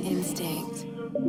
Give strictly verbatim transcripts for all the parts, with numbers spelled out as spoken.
Instinct.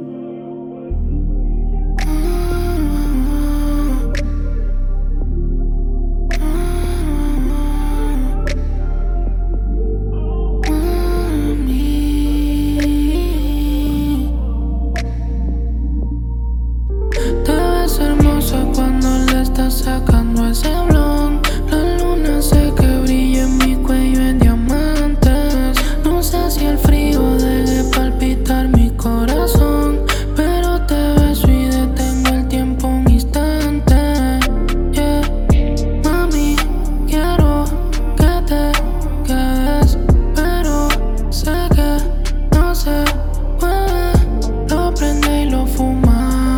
Te ves hermosa cuando le estás sacando ese blon. La luna hace que brille en mi cuello en diamantes. No sé si el frío deje palpitar mi corazón, pero te beso y detengo el tiempo un instante. Yeah, mami, quiero que te quedes, pero sé que no se puede. Lo prende y lo fumamos.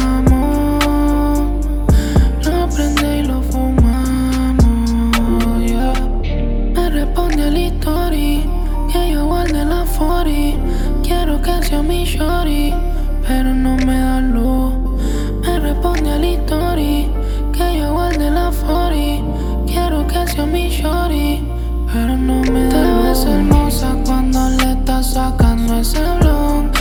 Lo prende y lo fumamos, yeah. Me responde al story que yo guarde la forty. Quiero que sea mi shorty, pero no me da luz. Me responde al story que yo guarde la forty. Quiero que sea mi shorty, pero no me da luz. Te ves hermosa cuando le estás sacando ese blon.